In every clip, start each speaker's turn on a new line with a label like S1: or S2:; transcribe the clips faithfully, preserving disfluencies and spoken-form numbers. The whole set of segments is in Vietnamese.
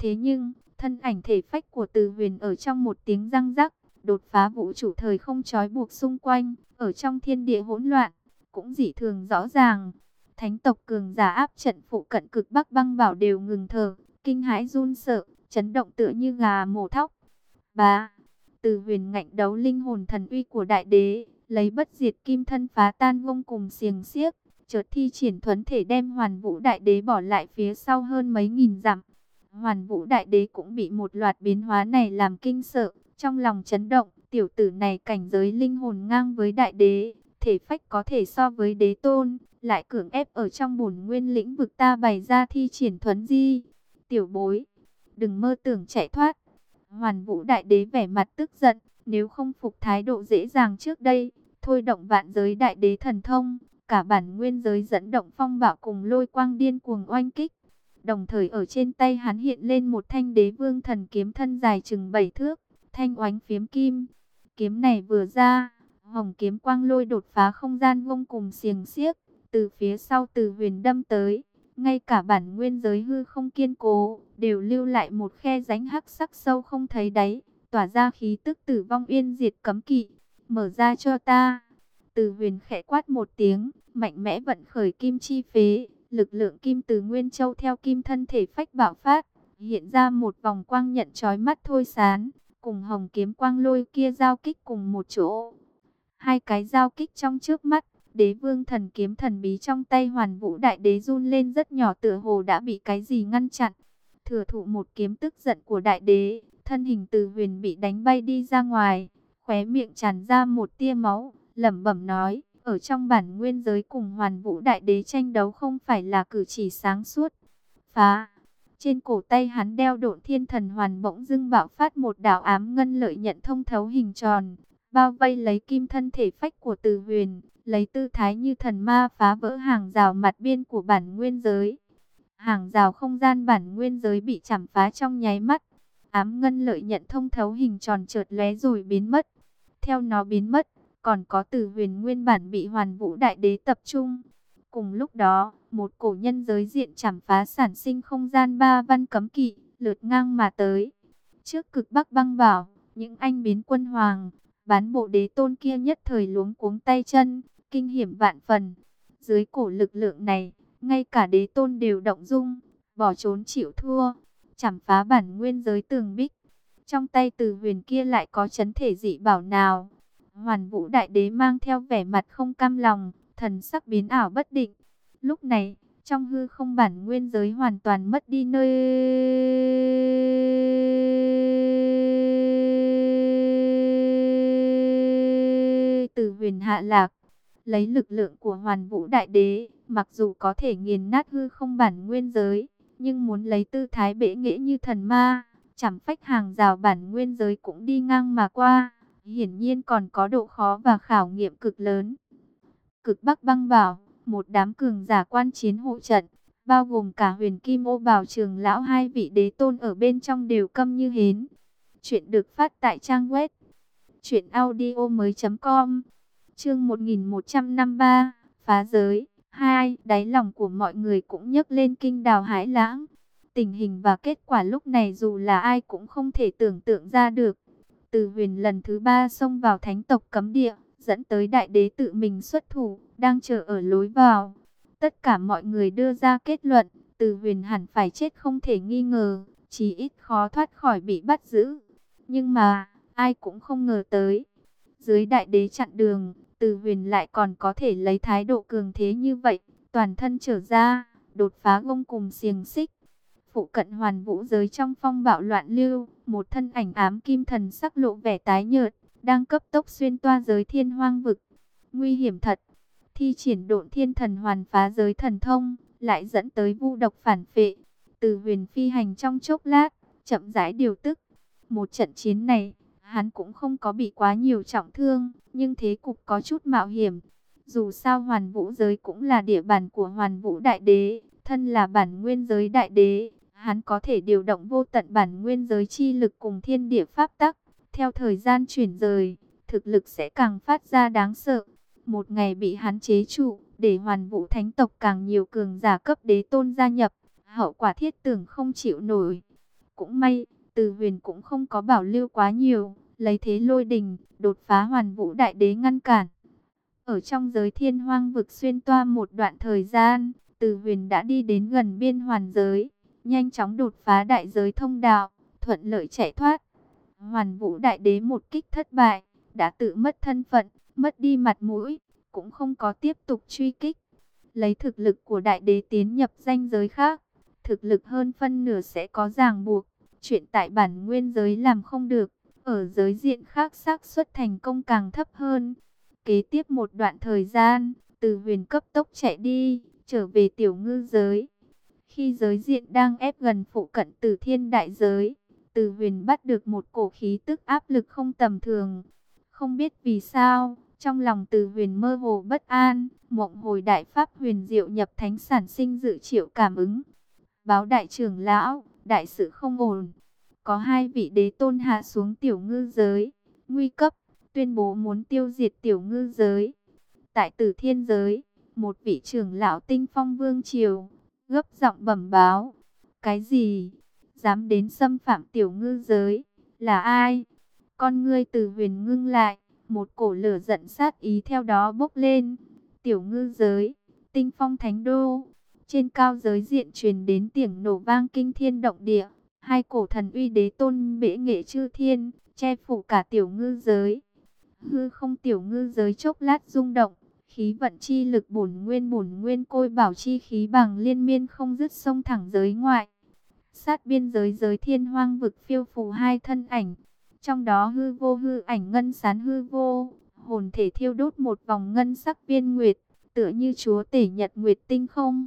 S1: Thế nhưng, thân ảnh thể phách của Từ Huyền ở trong một tiếng răng rắc, đột phá vũ trụ thời không trói buộc xung quanh, ở trong thiên địa hỗn loạn, cũng dị thường rõ ràng. Thánh tộc cường giả áp trận phụ cận cực Bắc Băng Bảo đều ngừng thở, kinh hãi run sợ, chấn động tựa như gà mổ thóc. Bá, Từ Huyền ngạnh đấu linh hồn thần uy của đại đế, lấy bất diệt kim thân phá tan vong cùng xiềng xiếc, chợt thi triển thuấn thể đem Hoàn Vũ đại đế bỏ lại phía sau hơn mấy nghìn dặm. Hoàn Vũ đại đế cũng bị một loạt biến hóa này làm kinh sợ, trong lòng chấn động, tiểu tử này cảnh giới linh hồn ngang với đại đế, thể phách có thể so với đế tôn, lại cưỡng ép ở trong bổn nguyên lĩnh vực ta bày ra thi triển thuấn di. Tiểu bối, đừng mơ tưởng chạy thoát. Hoàn Vũ đại đế vẻ mặt tức giận, nếu không phục thái độ dễ dàng trước đây, thôi động vạn giới đại đế thần thông, cả bản nguyên giới dẫn động phong bạo cùng lôi quang điên cuồng oanh kích. Đồng thời ở trên tay hắn hiện lên một thanh đế vương thần kiếm thân dài chừng bảy thước, thanh oánh phiếm kim. Kiếm này vừa ra, hồng kiếm quang lôi đột phá không gian vông cùng xiềng xiếc, từ phía sau Từ Huyền đâm tới. Ngay cả bản nguyên giới hư không kiên cố, đều lưu lại một khe rãnh hắc sắc sâu không thấy đáy, tỏa ra khí tức tử vong yên diệt cấm kỵ. Mở ra cho ta. Từ Huyền khẽ quát một tiếng, mạnh mẽ vận khởi kim chi phế, lực lượng kim từ Nguyên Châu theo kim thân thể phách bạo phát, hiện ra một vòng quang nhận chói mắt thôi sán, cùng hồng kiếm quang lôi kia giao kích cùng một chỗ. Hai cái giao kích trong trước mắt, đế vương thần kiếm thần bí trong tay Hoàn Vũ đại đế run lên rất nhỏ, tựa hồ đã bị cái gì ngăn chặn. Thừa thụ một kiếm tức giận của đại đế, thân hình Từ Huyền bị đánh bay đi ra ngoài, khóe miệng tràn ra một tia máu, lẩm bẩm nói, ở trong bản nguyên giới cùng Hoàn Vũ đại đế tranh đấu không phải là cử chỉ sáng suốt. Phá! Trên cổ tay hắn đeo Độn Thiên Thần Hoàn bỗng dưng bạo phát một đạo ám ngân lợi nhận thông thấu hình tròn, bao vây lấy kim thân thể phách của Từ Huyền, lấy tư thái như thần ma phá vỡ hàng rào mặt biên của bản nguyên giới. Hàng rào không gian bản nguyên giới bị chảm phá trong nháy mắt. Ám ngân lợi nhận thông thấu hình tròn chợt lóe rồi biến mất. Theo nó biến mất, còn có Từ Huyền nguyên bản bị Hoàn Vũ đại đế tập trung. Cùng lúc đó, một cổ nhân giới diện chảm phá sản sinh không gian ba văn cấm kỵ, lượt ngang mà tới. Trước cực Bắc Băng Bảo, những anh biến quân hoàng, bán bộ đế tôn kia nhất thời luống cuống tay chân, kinh hiểm vạn phần. Dưới cổ lực lượng này, ngay cả đế tôn đều động dung, bỏ trốn chịu thua, chảm phá bản nguyên giới tường bích. Trong tay Từ Huyền kia lại có chấn thể dị bảo nào? Hoàn Vũ đại đế mang theo vẻ mặt không cam lòng, thần sắc biến ảo bất định. Lúc này, trong hư không bản nguyên giới hoàn toàn mất đi nơi. Từ Huyền hạ lạc, lấy lực lượng của Hoàn Vũ đại đế, mặc dù có thể nghiền nát hư không bản nguyên giới, nhưng muốn lấy tư thái bệ nghệ như thần ma, chảm phách hàng rào bản nguyên giới cũng đi ngang mà qua, hiển nhiên còn có độ khó và khảo nghiệm cực lớn. Cực Bắc Băng Bảo, một đám cường giả quan chiến hộ trận, bao gồm cả Huyền Kim Ô Bảo trưởng lão hai vị đế tôn ở bên trong đều câm như hến. Chuyện được phát tại trang web truyện audio mới chấm com. Chương một nghìn một trăm năm mươi ba, phá giới. Hai, đáy lòng của mọi người cũng nhấc lên kinh đào hãi lãng. Tình hình và kết quả lúc này dù là ai cũng không thể tưởng tượng ra được. Từ Huyền lần thứ ba xông vào thánh tộc cấm địa, dẫn tới đại đế tự mình xuất thủ, đang chờ ở lối vào. Tất cả mọi người đưa ra kết luận, Từ Huyền hẳn phải chết không thể nghi ngờ, chí ít khó thoát khỏi bị bắt giữ. Nhưng mà, ai cũng không ngờ tới, dưới đại đế chặn đường, Từ Huyền lại còn có thể lấy thái độ cường thế như vậy, toàn thân trở ra, đột phá gông cùng xiềng xích. Phụ cận Hoàn Vũ giới trong phong bạo loạn lưu, một thân ảnh ám kim thần sắc lộ vẻ tái nhợt, đang cấp tốc xuyên toa giới thiên hoang vực. Nguy hiểm thật, thi triển Độn Thiên Thần Hoàn phá giới thần thông, lại dẫn tới vu độc phản phệ. Từ Huyền phi hành trong chốc lát, chậm rãi điều tức. Một trận chiến này, hắn cũng không có bị quá nhiều trọng thương, nhưng thế cục có chút mạo hiểm. Dù sao Hoàn Vũ giới cũng là địa bàn của Hoàn Vũ đại đế, thân là bản nguyên giới đại đế, hắn có thể điều động vô tận bản nguyên giới chi lực cùng thiên địa pháp tắc. Theo thời gian chuyển rời, thực lực sẽ càng phát ra đáng sợ. Một ngày bị hắn chế trụ, để Hoàn Vũ thánh tộc càng nhiều cường giả cấp đế tôn gia nhập, hậu quả thiết tưởng không chịu nổi. Cũng may, Từ Huyền cũng không có bảo lưu quá nhiều, lấy thế lôi đình, đột phá Hoàn Vũ Đại Đế ngăn cản. Ở trong giới Thiên Hoang vực xuyên toa một đoạn thời gian, Từ Huyền đã đi đến gần biên hoàn giới, nhanh chóng đột phá đại giới thông đạo, thuận lợi chạy thoát. Hoàn Vũ Đại Đế một kích thất bại, đã tự mất thân phận, mất đi mặt mũi, cũng không có tiếp tục truy kích. Lấy thực lực của Đại Đế tiến nhập danh giới khác, thực lực hơn phân nửa sẽ có ràng buộc, chuyện tại bản nguyên giới làm không được, ở giới diện khác xác suất thành công càng thấp hơn. Kế tiếp một đoạn thời gian, Từ Huyền cấp tốc chạy đi, trở về tiểu ngư giới. Khi giới diện đang ép gần phụ cận Tử Thiên đại giới, Từ Huyền bắt được một cổ khí tức áp lực không tầm thường. Không biết vì sao, trong lòng Từ Huyền mơ hồ bất an, mộng hồi đại pháp huyền diệu nhập thánh sản sinh dự triệu cảm ứng. Báo đại trưởng lão, đại sự không ổn. Có hai vị đế tôn hạ xuống tiểu ngư giới, nguy cấp, tuyên bố muốn tiêu diệt tiểu ngư giới. Tại Tử Thiên giới, một vị trưởng lão Tinh Phong Vương triều gấp giọng bẩm báo. Cái gì? Dám đến xâm phạm tiểu ngư giới? Là ai? Con ngươi Từ Huyền ngưng lại, một cổ lửa giận sát ý theo đó bốc lên. Tiểu ngư giới, Tinh Phong Thánh Đô. Trên cao giới diện truyền đến tiếng nổ vang kinh thiên động địa. Hai cổ thần uy đế tôn bệ nghệ chư thiên, che phủ cả tiểu ngư giới. Hư không tiểu ngư giới chốc lát rung động. Khí vận chi lực bổn nguyên bổn nguyên côi bảo chi khí bằng liên miên không dứt xông thẳng giới ngoại. Sát biên giới giới Thiên Hoang vực phiêu phù hai thân ảnh. Trong đó hư vô hư ảnh ngân sán hư vô, hồn thể thiêu đốt một vòng ngân sắc viên nguyệt, tựa như chúa tể nhật nguyệt tinh không.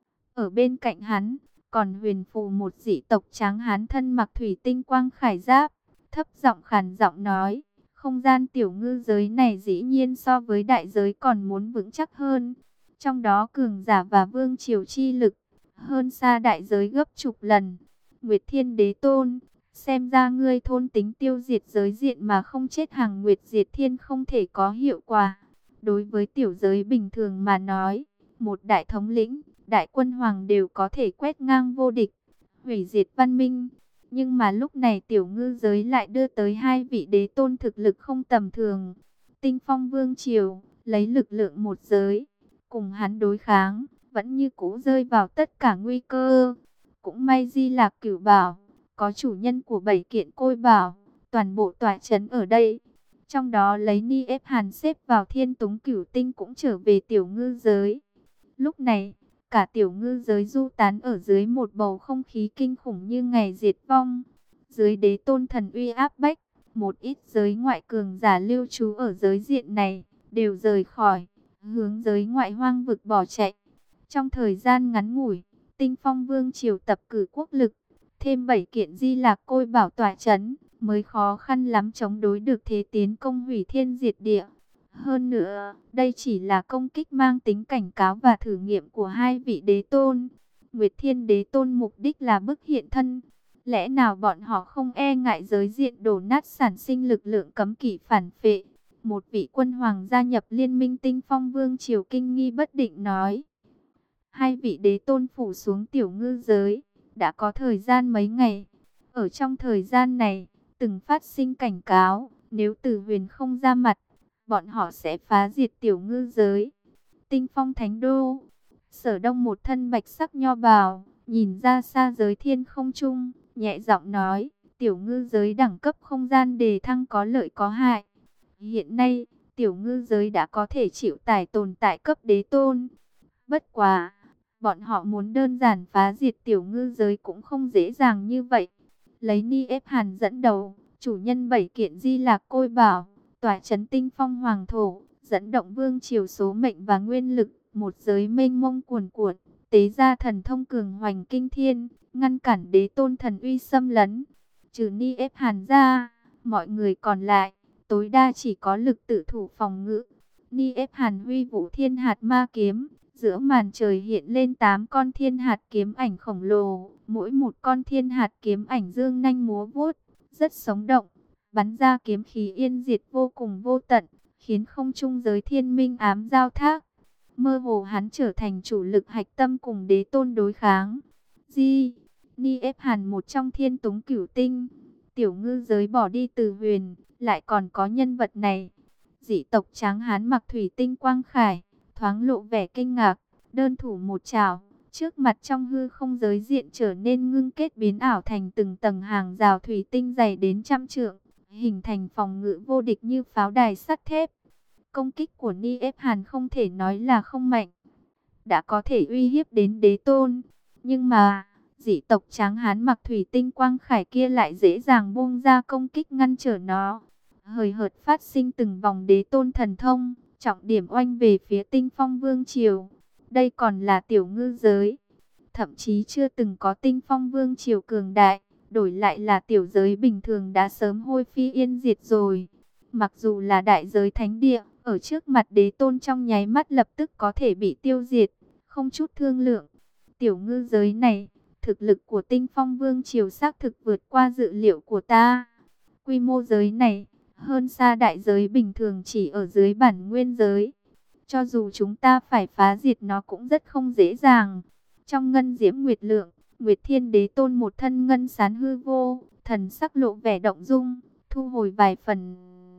S1: Ở bên cạnh hắn, còn huyền phù một dị tộc tráng hán thân mặc thủy tinh quang khải giáp, thấp giọng khàn giọng nói, không gian tiểu ngư giới này dĩ nhiên so với đại giới còn muốn vững chắc hơn. Trong đó cường giả và vương triều chi lực, hơn xa đại giới gấp chục lần. Nguyệt Thiên Đế Tôn, xem ra ngươi thôn tính tiêu diệt giới diện mà không chết hàng Nguyệt Diệt Thiên không thể có hiệu quả. Đối với tiểu giới bình thường mà nói, một đại thống lĩnh, đại quân hoàng đều có thể quét ngang vô địch, hủy diệt văn minh. Nhưng mà lúc này tiểu ngư giới lại đưa tới hai vị đế tôn thực lực không tầm thường. Tinh Phong Vương triều, lấy lực lượng một giới, cùng hắn đối kháng, vẫn như cũ rơi vào tất cả nguy cơ. Cũng may Di Lạc Cửu Bảo, có chủ nhân của bảy kiện côi bảo, toàn bộ tọa trấn ở đây. Trong đó lấy Ni ép Hàn xếp vào Thiên Túng Cửu Tinh cũng trở về tiểu ngư giới. Lúc này, cả tiểu ngư giới du tán ở dưới một bầu không khí kinh khủng như ngày diệt vong. Dưới đế tôn thần uy áp bách, một ít giới ngoại cường giả lưu trú ở giới diện này, đều rời khỏi, hướng giới ngoại hoang vực bỏ chạy. Trong thời gian ngắn ngủi, Tinh Phong Vương triều tập cử quốc lực, thêm bảy kiện Di Lạc côi bảo tọa trấn, mới khó khăn lắm chống đối được thế tiến công hủy thiên diệt địa. Hơn nữa, đây chỉ là công kích mang tính cảnh cáo và thử nghiệm của hai vị đế tôn. Nguyệt Thiên Đế Tôn mục đích là bức hiện thân. Lẽ nào bọn họ không e ngại giới diện đổ nát sản sinh lực lượng cấm kỵ phản phệ? Một vị quân hoàng gia nhập liên minh Tinh Phong Vương triều kinh nghi bất định nói. Hai vị đế tôn phủ xuống tiểu ngư giới, đã có thời gian mấy ngày. Ở trong thời gian này, từng phát sinh cảnh cáo, nếu Từ Huyền không ra mặt, bọn họ sẽ phá diệt tiểu ngư giới. Tinh Phong Thánh Đô, Sở Đông một thân bạch sắc nho bào, nhìn ra xa giới thiên không trung, nhẹ giọng nói, tiểu ngư giới đẳng cấp không gian đề thăng có lợi có hại. Hiện nay, tiểu ngư giới đã có thể chịu tải tồn tại cấp đế tôn. Bất quá, bọn họ muốn đơn giản phá diệt tiểu ngư giới cũng không dễ dàng như vậy. Lấy Ni ép Hàn dẫn đầu, chủ nhân bảy kiện Di Lạc côi bảo, tỏa trấn Tinh Phong hoàng thổ, dẫn động vương triều số mệnh và nguyên lực, một giới mênh mông cuồn cuộn, tế ra thần thông cường hoành kinh thiên, ngăn cản đế tôn thần uy xâm lấn. Trừ Ni ép Hàn ra, mọi người còn lại, tối đa chỉ có lực tự thủ phòng ngự. Ni ép Hàn huy vũ thiên hạt ma kiếm, giữa màn trời hiện lên tám con thiên hạt kiếm ảnh khổng lồ, mỗi một con thiên hạt kiếm ảnh dương nanh múa vuốt, rất sống động, bắn ra kiếm khí yên diệt vô cùng vô tận, khiến không trung giới thiên minh ám giao thác. Mơ hồ hắn trở thành chủ lực hạch tâm cùng đế tôn đối kháng. Di, Ni ép Hàn một trong thiên túng cửu tinh. Tiểu ngư giới bỏ đi Từ Huyền, lại còn có nhân vật này. Dị tộc Tráng Hán mặc thủy tinh quang khải, thoáng lộ vẻ kinh ngạc, đơn thủ một chảo, trước mặt trong hư không giới diện trở nên ngưng kết biến ảo thành từng tầng hàng rào thủy tinh dày đến trăm trượng, hình thành phòng ngự vô địch như pháo đài sắt thép. Công kích của Ni ép Hàn không thể nói là không mạnh, đã có thể uy hiếp đến đế tôn, nhưng mà dị tộc Tráng Hán mặc thủy tinh quang khải kia lại dễ dàng buông ra công kích ngăn trở nó. Hời hợt phát sinh từng vòng đế tôn thần thông, trọng điểm oanh về phía Tinh Phong Vương Triều. Đây còn là tiểu ngư giới, thậm chí chưa từng có Tinh Phong Vương Triều cường đại, đổi lại là tiểu giới bình thường đã sớm hôi phi yên diệt rồi. Mặc dù là đại giới thánh địa, ở trước mặt đế tôn trong nháy mắt lập tức có thể bị tiêu diệt, không chút thương lượng. Tiểu ngư giới này, thực lực của Tinh Phong Vương Triều xác thực vượt qua dự liệu của ta. Quy mô giới này hơn xa đại giới bình thường chỉ ở dưới bản nguyên giới. Cho dù chúng ta phải phá diệt nó cũng rất không dễ dàng. Trong ngân diễm nguyệt lượng, Nguyệt Thiên Đế Tôn một thân ngân sán hư vô, thần sắc lộ vẻ động dung, thu hồi vài phần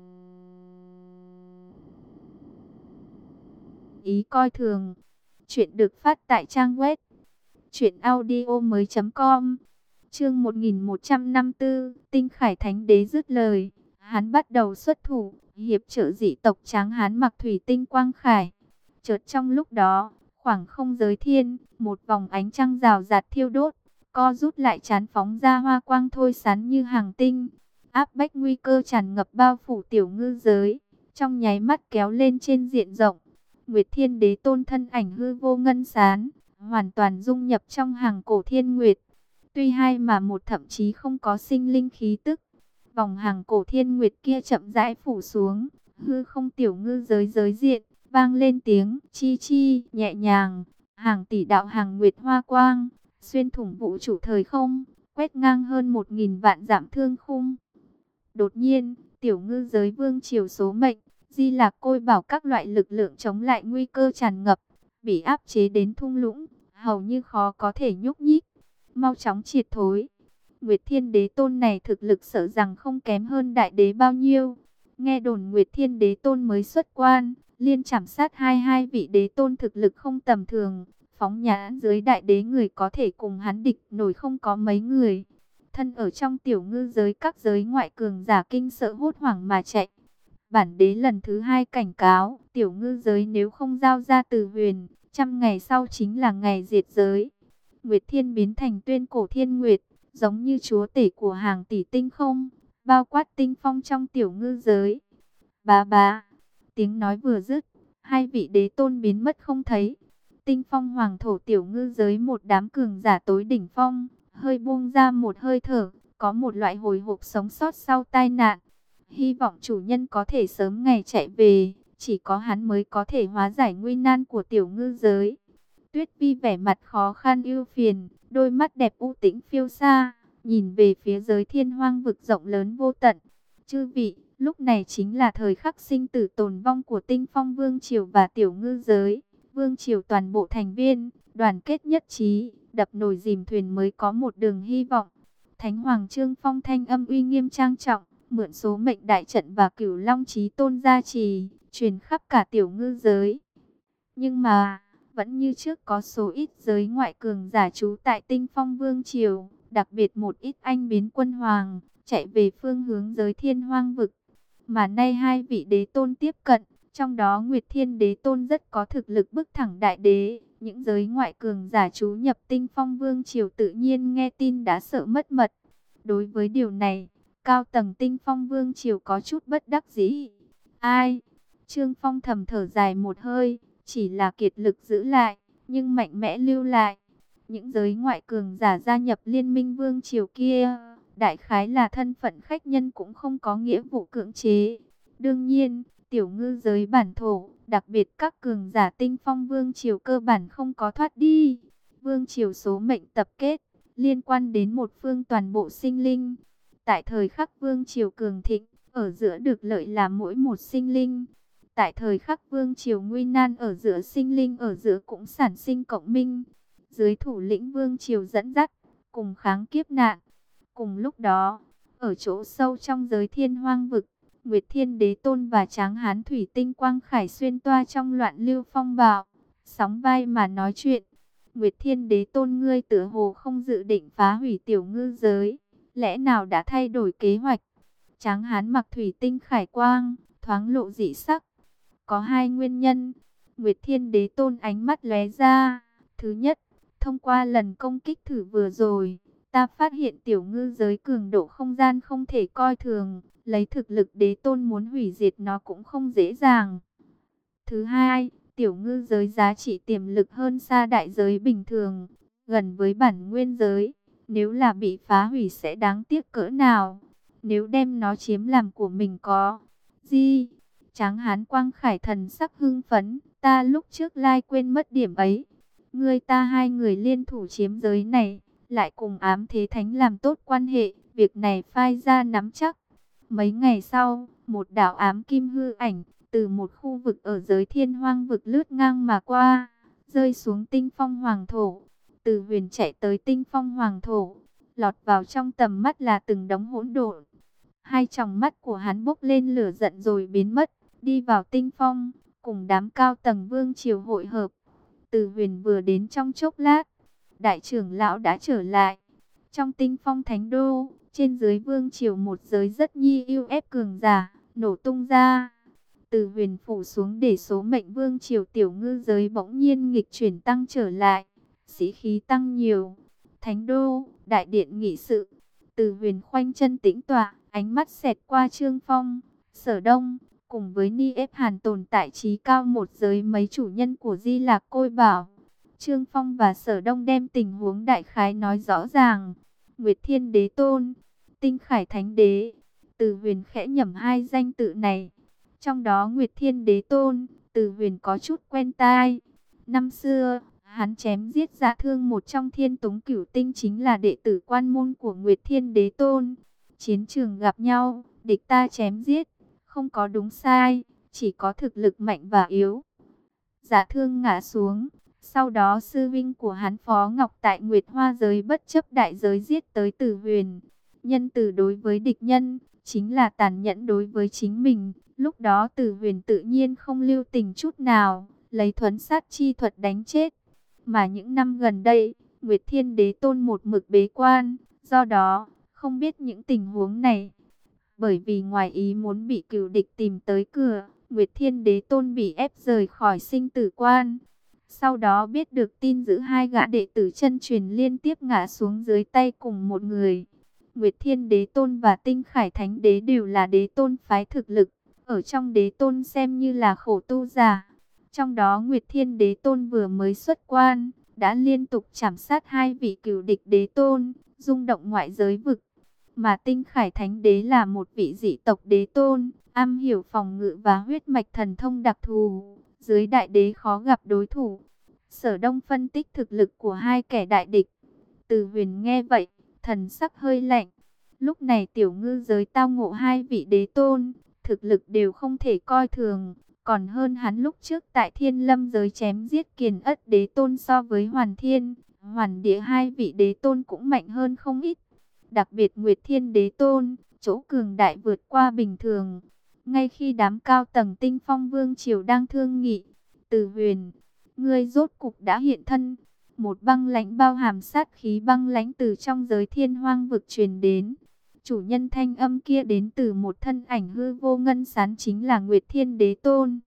S1: ý coi thường. Chuyện được phát tại trang web truyện audio mới chấm com. Chương một nghìn một trăm năm mươi tư, Tinh Khải Thánh Đế dứt lời, hắn bắt đầu xuất thủ, hiệp trợ dị tộc Tráng Hán mặc thủy tinh quang khải. Chợt trong lúc đó, khoảng không giới thiên, một vòng ánh trăng rào rạt thiêu đốt, co rút lại chán phóng ra hoa quang thôi sáng như hàng tinh. Áp bách nguy cơ tràn ngập bao phủ tiểu ngư giới, trong nháy mắt kéo lên trên diện rộng. Nguyệt Thiên Đế Tôn thân ảnh hư vô ngân sáng, hoàn toàn dung nhập trong hàng cổ thiên nguyệt. Tuy hai mà một thậm chí không có sinh linh khí tức. Vòng hàng cổ thiên nguyệt kia chậm rãi phủ xuống, hư không tiểu ngư giới giới diện, vang lên tiếng chi chi nhẹ nhàng, hàng tỷ đạo hàng nguyệt hoa quang, xuyên thủng vũ trụ thời không, quét ngang hơn một nghìn vạn dặm thương khung. Đột nhiên, tiểu ngư giới vương triều số mệnh, Di Lạc Côi Bảo các loại lực lượng chống lại nguy cơ tràn ngập, bị áp chế đến thung lũng, hầu như khó có thể nhúc nhích. Mau chóng triệt thối. Nguyệt Thiên Đế Tôn này thực lực sợ rằng không kém hơn đại đế bao nhiêu. Nghe đồn Nguyệt Thiên Đế Tôn mới xuất quan, liên chảm sát hai hai vị đế tôn thực lực không tầm thường. Phóng nhãn dưới đại đế người có thể cùng hắn địch nổi không có mấy người. Thân ở trong tiểu ngư giới, các giới ngoại cường giả kinh sợ hốt hoảng mà chạy. Bản đế lần thứ hai cảnh cáo, tiểu ngư giới nếu không giao ra Từ Huyền, trăm ngày sau chính là ngày diệt giới. Nguyệt Thiên biến thành tuyên cổ thiên nguyệt, giống như chúa tể của hàng tỷ tinh không, bao quát tinh phong trong tiểu ngư giới. Bá bá, tiếng nói vừa dứt, hai vị đế tôn biến mất không thấy. Tinh phong hoàng thổ tiểu ngư giới, một đám cường giả tối đỉnh phong, hơi buông ra một hơi thở, có một loại hồi hộp sống sót sau tai nạn. Hy vọng chủ nhân có thể sớm ngày chạy về, chỉ có hắn mới có thể hóa giải nguy nan của tiểu ngư giới. Tuyết Vi vẻ mặt khó khăn ưu phiền, đôi mắt đẹp u tĩnh phiêu xa, nhìn về phía giới thiên hoang vực rộng lớn vô tận. Chư vị, lúc này chính là thời khắc sinh tử tồn vong của Tinh Phong Vương Triều và tiểu ngư giới. Vương Triều toàn bộ thành viên, đoàn kết nhất trí, đập nồi dìm thuyền mới có một đường hy vọng. Thánh Hoàng Trương Phong thanh âm uy nghiêm trang trọng, mượn số mệnh đại trận và Cửu Long Chí Tôn gia trì, truyền khắp cả tiểu ngư giới. Nhưng mà vẫn như trước có số ít giới ngoại cường giả trú tại Tinh Phong Vương Triều, đặc biệt một ít anh biến quân hoàng, chạy về phương hướng giới thiên hoang vực. Mà nay hai vị đế tôn tiếp cận, trong đó Nguyệt Thiên Đế Tôn rất có thực lực bức thẳng đại đế. Những giới ngoại cường giả trú nhập Tinh Phong Vương Triều tự nhiên nghe tin đã sợ mất mật. Đối với điều này, cao tầng Tinh Phong Vương Triều có chút bất đắc dĩ. Ai? Trương Phong thầm thở dài một hơi. Chỉ là kiệt lực giữ lại, nhưng mạnh mẽ lưu lại. Những giới ngoại cường giả gia nhập liên minh vương triều kia, đại khái là thân phận khách nhân cũng không có nghĩa vụ cưỡng chế. Đương nhiên, tiểu ngư giới bản thổ, đặc biệt các cường giả Tinh Phong Vương triều cơ bản không có thoát đi. Vương triều số mệnh tập kết, liên quan đến một phương toàn bộ sinh linh. Tại thời khắc vương triều cường thịnh, ở giữa được lợi là mỗi một sinh linh. Tại thời khắc vương triều nguy nan, ở giữa sinh linh ở giữa cũng sản sinh cộng minh. Dưới thủ lĩnh vương triều dẫn dắt, cùng kháng kiếp nạn. Cùng lúc đó, ở chỗ sâu trong giới thiên hoang vực, Nguyệt Thiên Đế Tôn và Tráng Hán Thủy Tinh Quang Khải xuyên toa trong loạn lưu phong bạo, sóng vai mà nói chuyện. Nguyệt Thiên Đế Tôn, ngươi tựa hồ không dự định phá hủy tiểu ngư giới, lẽ nào đã thay đổi kế hoạch? Tráng Hán mặc Thủy Tinh Khải Quang, thoáng lộ dị sắc. Có hai nguyên nhân. Nguyệt Thiên Đế Tôn ánh mắt lóe ra. Thứ nhất, thông qua lần công kích thử vừa rồi, ta phát hiện tiểu ngư giới cường độ không gian không thể coi thường, lấy thực lực đế tôn muốn hủy diệt nó cũng không dễ dàng. Thứ hai, tiểu ngư giới giá trị tiềm lực hơn xa đại giới bình thường, gần với bản nguyên giới. Nếu là bị phá hủy sẽ đáng tiếc cỡ nào. Nếu đem nó chiếm làm của mình có gì? Tráng Hán Quang Khải thần sắc hưng phấn. Ta lúc trước lai quên mất điểm ấy. Ngươi ta hai người liên thủ chiếm giới này, lại cùng ám thế thánh làm tốt quan hệ. Việc này phai ra nắm chắc. Mấy ngày sau, một đạo ám kim hư ảnh từ một khu vực ở giới thiên hoang vực lướt ngang mà qua, rơi xuống tinh phong hoàng thổ. Từ Huyền chạy tới tinh phong hoàng thổ, lọt vào trong tầm mắt là từng đống hỗn độn. Hai tròng mắt của hắn bốc lên lửa giận rồi biến mất, đi vào tinh phong, cùng đám cao tầng vương triều hội hợp. Từ Huyền vừa đến trong chốc lát, đại trưởng lão đã trở lại. Trong tinh phong thánh đô, trên dưới vương triều một giới rất nhi yêu ép cường giả, nổ tung ra. Từ Huyền phủ xuống để số mệnh vương triều tiểu ngư giới bỗng nhiên nghịch chuyển tăng trở lại, sĩ khí tăng nhiều. Thánh đô, đại điện nghị sự. Từ Huyền khoanh chân tĩnh tọa, ánh mắt xẹt qua Trương Phong, Sở Đông, cùng với Ni ép Hàn tồn tại trí cao một giới mấy chủ nhân của Di Lạc Côi Bảo. Trương Phong và Sở Đông đem tình huống đại khái nói rõ ràng. Nguyệt Thiên Đế Tôn, Tinh Khải Thánh Đế. Từ Huyền khẽ nhẩm hai danh tự này. Trong đó Nguyệt Thiên Đế Tôn, Từ Huyền có chút quen tai. Năm xưa, hắn chém giết Dạ Thương, một trong Thiên Tống Cửu Tinh, chính là đệ tử quan môn của Nguyệt Thiên Đế Tôn. Chiến trường gặp nhau, địch ta chém giết, không có đúng sai, chỉ có thực lực mạnh và yếu. Dạ Thương ngã xuống, sau đó sư vinh của hắn Phó Ngọc tại Nguyệt Hoa giới bất chấp đại giới giết tới Từ Huyền. Nhân từ đối với địch nhân, chính là tàn nhẫn đối với chính mình. Lúc đó Từ Huyền tự nhiên không lưu tình chút nào, lấy thuấn sát chi thuật đánh chết. Mà những năm gần đây, Nguyệt Thiên Đế Tôn một mực bế quan, do đó không biết những tình huống này. Bởi vì ngoài ý muốn bị cửu địch tìm tới cửa, Nguyệt Thiên Đế Tôn bị ép rời khỏi sinh tử quan. Sau đó biết được tin giữ hai gã đệ tử chân truyền liên tiếp ngã xuống dưới tay cùng một người. Nguyệt Thiên Đế Tôn và Tinh Khải Thánh Đế đều là đế tôn phái thực lực, ở trong đế tôn xem như là khổ tu giả. Trong đó Nguyệt Thiên Đế Tôn vừa mới xuất quan, đã liên tục chảm sát hai vị cửu địch đế tôn, rung động ngoại giới vực. Mà Tinh Khải Thánh Đế là một vị dị tộc đế tôn, am hiểu phòng ngự và huyết mạch thần thông đặc thù, dưới đại đế khó gặp đối thủ. Sở Đông phân tích thực lực của hai kẻ đại địch. Từ Huyền nghe vậy, thần sắc hơi lạnh. Lúc này tiểu ngư giới tao ngộ hai vị đế tôn, thực lực đều không thể coi thường, còn hơn hắn lúc trước tại Thiên Lâm giới chém giết Kiền Ất đế tôn. So với Hoàn Thiên, Hoàn Địa hai vị đế tôn cũng mạnh hơn không ít. Đặc biệt Nguyệt Thiên Đế Tôn, chỗ cường đại vượt qua bình thường. Ngay khi đám cao tầng tinh phong vương triều đang thương nghị, Từ Huyền, ngươi rốt cục đã hiện thân. Một băng lãnh bao hàm sát khí băng lãnh từ trong giới thiên hoang vực truyền đến. Chủ nhân thanh âm kia đến từ một thân ảnh hư vô ngân sán, chính là Nguyệt Thiên Đế Tôn.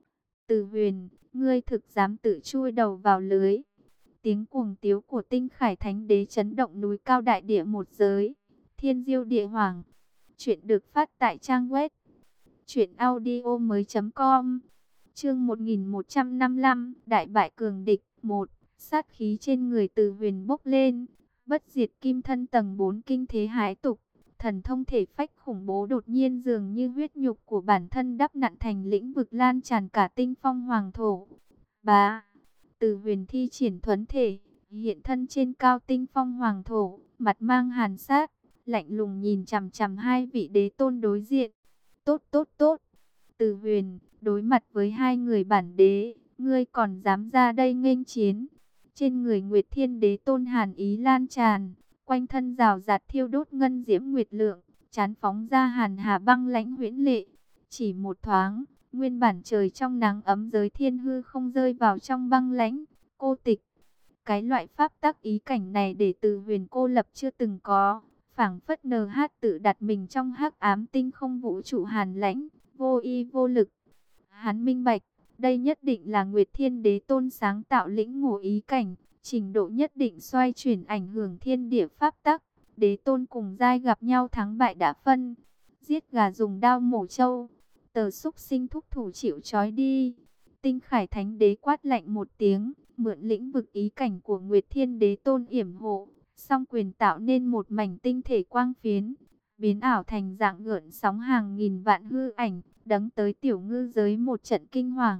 S1: Từ Huyền, ngươi thực dám tự chui đầu vào lưới. Tiếng cuồng tiếu của Tinh Khải Thánh Đế chấn động núi cao đại địa một giới. Thiên Diêu Địa Hoàng. Chuyện được phát tại trang web truyện audio mới chấm com. Chương một nghìn một trăm năm mươi lăm, đại bại cường địch. Một, sát khí trên người Từ Huyền bốc lên, bất diệt kim thân tầng bốn kinh thế hãi tục, thần thông thể phách khủng bố đột nhiên dường như huyết nhục của bản thân đắp nặn thành lĩnh vực lan tràn cả tinh phong hoàng thổ. Ba, Từ Huyền thi triển thuấn thể, hiện thân trên cao tinh phong hoàng thổ, mặt mang hàn sát, lạnh lùng nhìn chằm chằm hai vị đế tôn đối diện. Tốt tốt tốt, Từ Huyền, đối mặt với hai người bản đế, ngươi còn dám ra đây nghênh chiến? Trên người Nguyệt Thiên Đế Tôn hàn ý lan tràn, quanh thân rào rạt thiêu đốt ngân diễm nguyệt lượng, chán phóng ra hàn hà băng lãnh huyễn lệ. Chỉ một thoáng, nguyên bản trời trong nắng ấm giới thiên hư không rơi vào trong băng lãnh, cô tịch. Cái loại pháp tắc ý cảnh này để Từ Huyền cô lập chưa từng có, phảng phất nờ hát tự đặt mình trong hắc ám tinh không vũ trụ hàn lãnh, vô y vô lực. Hắn minh bạch, đây nhất định là Nguyệt Thiên Đế Tôn sáng tạo lĩnh ngộ ý cảnh, trình độ nhất định xoay chuyển ảnh hưởng thiên địa pháp tắc. Đế Tôn cùng giai gặp nhau thắng bại đã phân, giết gà dùng đao mổ trâu, tờ xúc sinh thúc thủ chịu trói đi. Tinh Khải Thánh Đế quát lạnh một tiếng, mượn lĩnh vực ý cảnh của Nguyệt Thiên Đế Tôn yểm hộ, song quyền tạo nên một mảnh tinh thể quang phiến, biến ảo thành dạng gợn sóng hàng nghìn vạn hư ảnh, đấng tới tiểu ngư giới một trận kinh hoàng.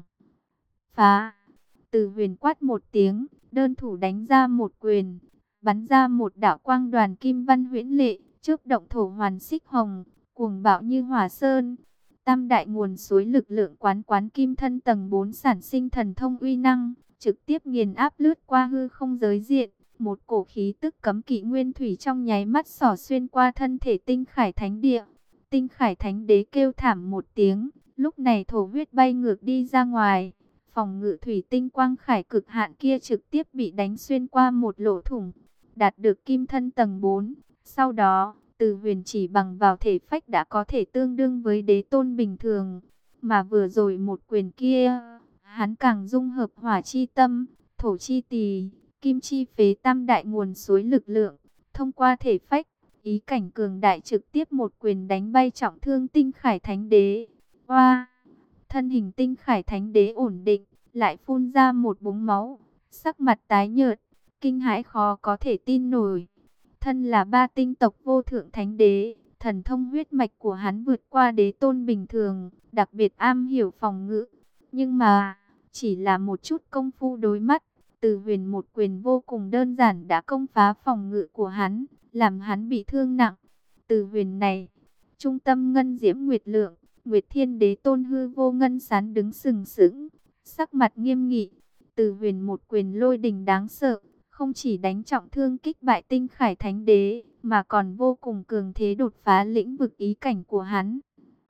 S1: Phá! Từ Huyền quát một tiếng, đơn thủ đánh ra một quyền, bắn ra một đạo quang đoàn kim văn huyễn lệ, chớp động thổ hoàn xích hồng, cuồng bạo như hỏa sơn. Tam đại nguồn suối lực lượng quán quán kim thân tầng bốn sản sinh thần thông uy năng, trực tiếp nghiền áp lướt qua hư không giới diện. Một cổ khí tức cấm kỵ nguyên thủy trong nháy mắt xỏ xuyên qua thân thể Tinh Khải Thánh Địa. Tinh Khải Thánh Đế kêu thảm một tiếng, lúc này thổ huyết bay ngược đi ra ngoài. Phòng ngự thủy tinh quang khải cực hạn kia trực tiếp bị đánh xuyên qua một lỗ thủng, đạt được kim thân tầng bốn. Sau đó, Từ Huyền chỉ bằng vào thể phách đã có thể tương đương với đế tôn bình thường. Mà vừa rồi một quyền kia, hắn càng dung hợp hỏa chi tâm, thổ chi tỳ, kim chi phế tam đại nguồn suối lực lượng. Thông qua thể phách, ý cảnh cường đại trực tiếp một quyền đánh bay trọng thương Tinh Khải Thánh Đế. Hoa! Thân hình Tinh Khải Thánh Đế ổn định, lại phun ra một búng máu, sắc mặt tái nhợt, kinh hãi khó có thể tin nổi. Thân là ba tinh tộc vô thượng thánh đế, thần thông huyết mạch của hắn vượt qua đế tôn bình thường, đặc biệt am hiểu phòng ngự. Nhưng mà, chỉ là một chút công phu đối mắt, Từ Huyền một quyền vô cùng đơn giản đã công phá phòng ngự của hắn, làm hắn bị thương nặng. Từ Huyền này, trung tâm ngân diễm nguyệt lượng, Nguyệt Thiên Đế Tôn hư vô ngân sán đứng sừng sững, sắc mặt nghiêm nghị. Từ Huyền một quyền lôi đình đáng sợ, không chỉ đánh trọng thương kích bại Tinh Khải Thánh Đế, mà còn vô cùng cường thế đột phá lĩnh vực ý cảnh của hắn.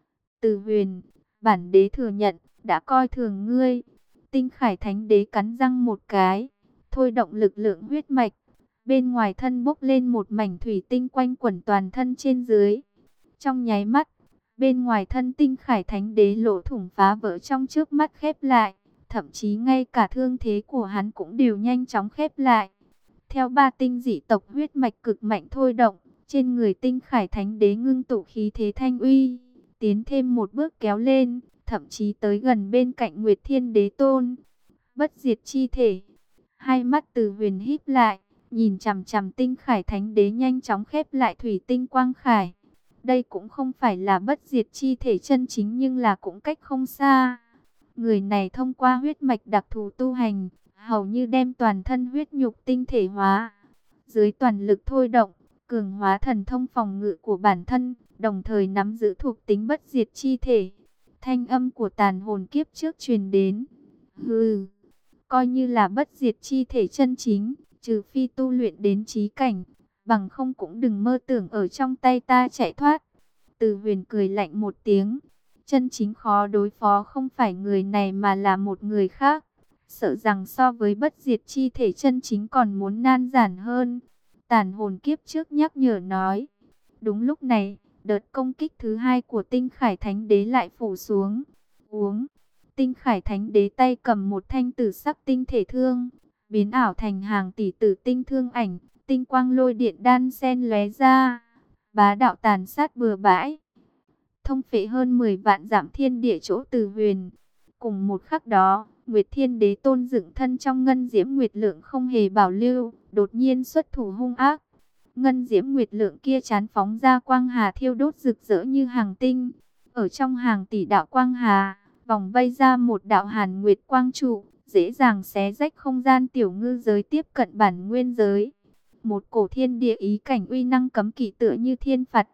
S1: Từ Huyền, bản đế thừa nhận, đã coi thường ngươi. Tinh Khải Thánh Đế cắn răng một cái, thôi động lực lượng huyết mạch. Bên ngoài thân bốc lên một mảnh thủy tinh quanh quẩn toàn thân trên dưới. Trong nháy mắt, bên ngoài thân Tinh Khải Thánh Đế lỗ thủng phá vỡ trong trước mắt khép lại. Thậm chí ngay cả thương thế của hắn cũng đều nhanh chóng khép lại. Theo ba tinh dị tộc huyết mạch cực mạnh thôi động, trên người Tinh Khải Thánh Đế ngưng tụ khí thế thanh uy, tiến thêm một bước kéo lên, thậm chí tới gần bên cạnh Nguyệt Thiên Đế Tôn. Bất diệt chi thể. Hai mắt Từ Huyền híp lại, nhìn chằm chằm Tinh Khải Thánh Đế nhanh chóng khép lại thủy tinh quang khải. Đây cũng không phải là bất diệt chi thể chân chính, nhưng là cũng cách không xa. Người này thông qua huyết mạch đặc thù tu hành, hầu như đem toàn thân huyết nhục tinh thể hóa. Dưới toàn lực thôi động, cường hóa thần thông phòng ngự của bản thân, đồng thời nắm giữ thuộc tính bất diệt chi thể. Thanh âm của tàn hồn kiếp trước truyền đến. Hừ, coi như là bất diệt chi thể chân chính, trừ phi tu luyện đến chí cảnh, bằng không cũng đừng mơ tưởng ở trong tay ta chạy thoát. Từ Huyền cười lạnh một tiếng. Chân chính khó đối phó không phải người này mà là một người khác. Sợ rằng so với bất diệt chi thể chân chính còn muốn nan giản hơn. Tàn hồn kiếp trước nhắc nhở nói. Đúng lúc này, đợt công kích thứ hai của Tinh Khải Thánh Đế lại phủ xuống. Uống. Tinh Khải Thánh Đế tay cầm một thanh tử sắc tinh thể thương, biến ảo thành hàng tỷ tử tinh thương ảnh, tinh quang lôi điện đan sen lóe ra, bá đạo tàn sát bừa bãi, thông phệ hơn mười vạn dặm thiên địa chỗ Từ Huyền. Cùng một khắc đó, Nguyệt Thiên Đế Tôn dựng thân trong ngân diễm nguyệt lượng không hề bảo lưu, đột nhiên xuất thủ hung ác. Ngân diễm nguyệt lượng kia chán phóng ra quang hà thiêu đốt rực rỡ như hàng tinh. Ở trong hàng tỷ đạo quang hà, vòng vây ra một đạo hàn nguyệt quang trụ, dễ dàng xé rách không gian tiểu ngư giới tiếp cận bản nguyên giới. Một cổ thiên địa ý cảnh uy năng cấm kỵ tựa như thiên phạt